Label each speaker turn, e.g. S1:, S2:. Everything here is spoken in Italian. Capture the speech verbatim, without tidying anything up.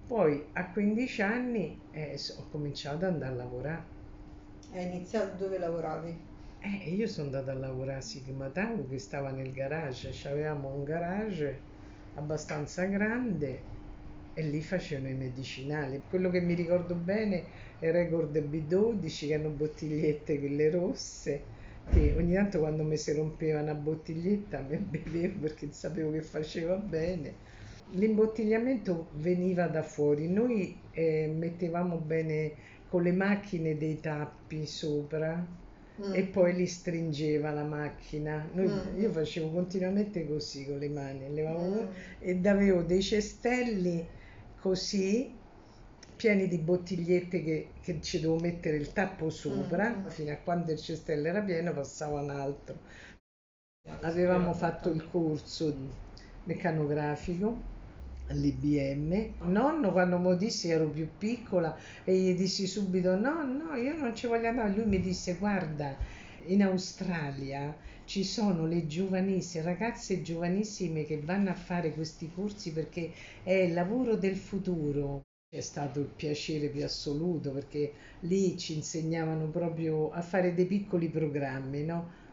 S1: Poi a quindici anni eh, s- ho cominciato ad andare a lavorare.
S2: Hai iniziato dove lavoravi?
S1: Eh, io sono andata a lavorare a Sigma Tango che stava nel garage, avevamo un garage abbastanza grande e lì facevano i medicinali. Quello che mi ricordo bene è Record B dodici, che erano bottigliette quelle rosse, che ogni tanto quando mi si rompeva una bottiglietta me bevevo perché sapevo che faceva bene. L'imbottigliamento veniva da fuori, noi eh, mettevamo bene con le macchine dei tappi sopra e
S2: Mm,
S1: poi li stringeva la macchina.
S2: mm,
S1: Noi- io
S2: mm,
S1: facevo continuamente così con le mani, levavo
S2: mm,
S1: ed avevo dei cestelli così pieni di bottigliette che, che ci dovevo mettere il tappo
S2: mm,
S1: sopra,
S2: mm.
S1: fino a quando il cestello era pieno passava un altro. Avevamo fatto il corso meccanografico all'I B M. Nonno, quando mi dissi ero più piccola e gli dissi subito: No, no, io non ci voglio andare. Lui mi disse: Guarda, in Australia ci sono le giovanissime, ragazze giovanissime che vanno a fare questi corsi perché è il lavoro del futuro. È stato il piacere più assoluto perché lì ci insegnavano proprio a fare dei piccoli programmi, no?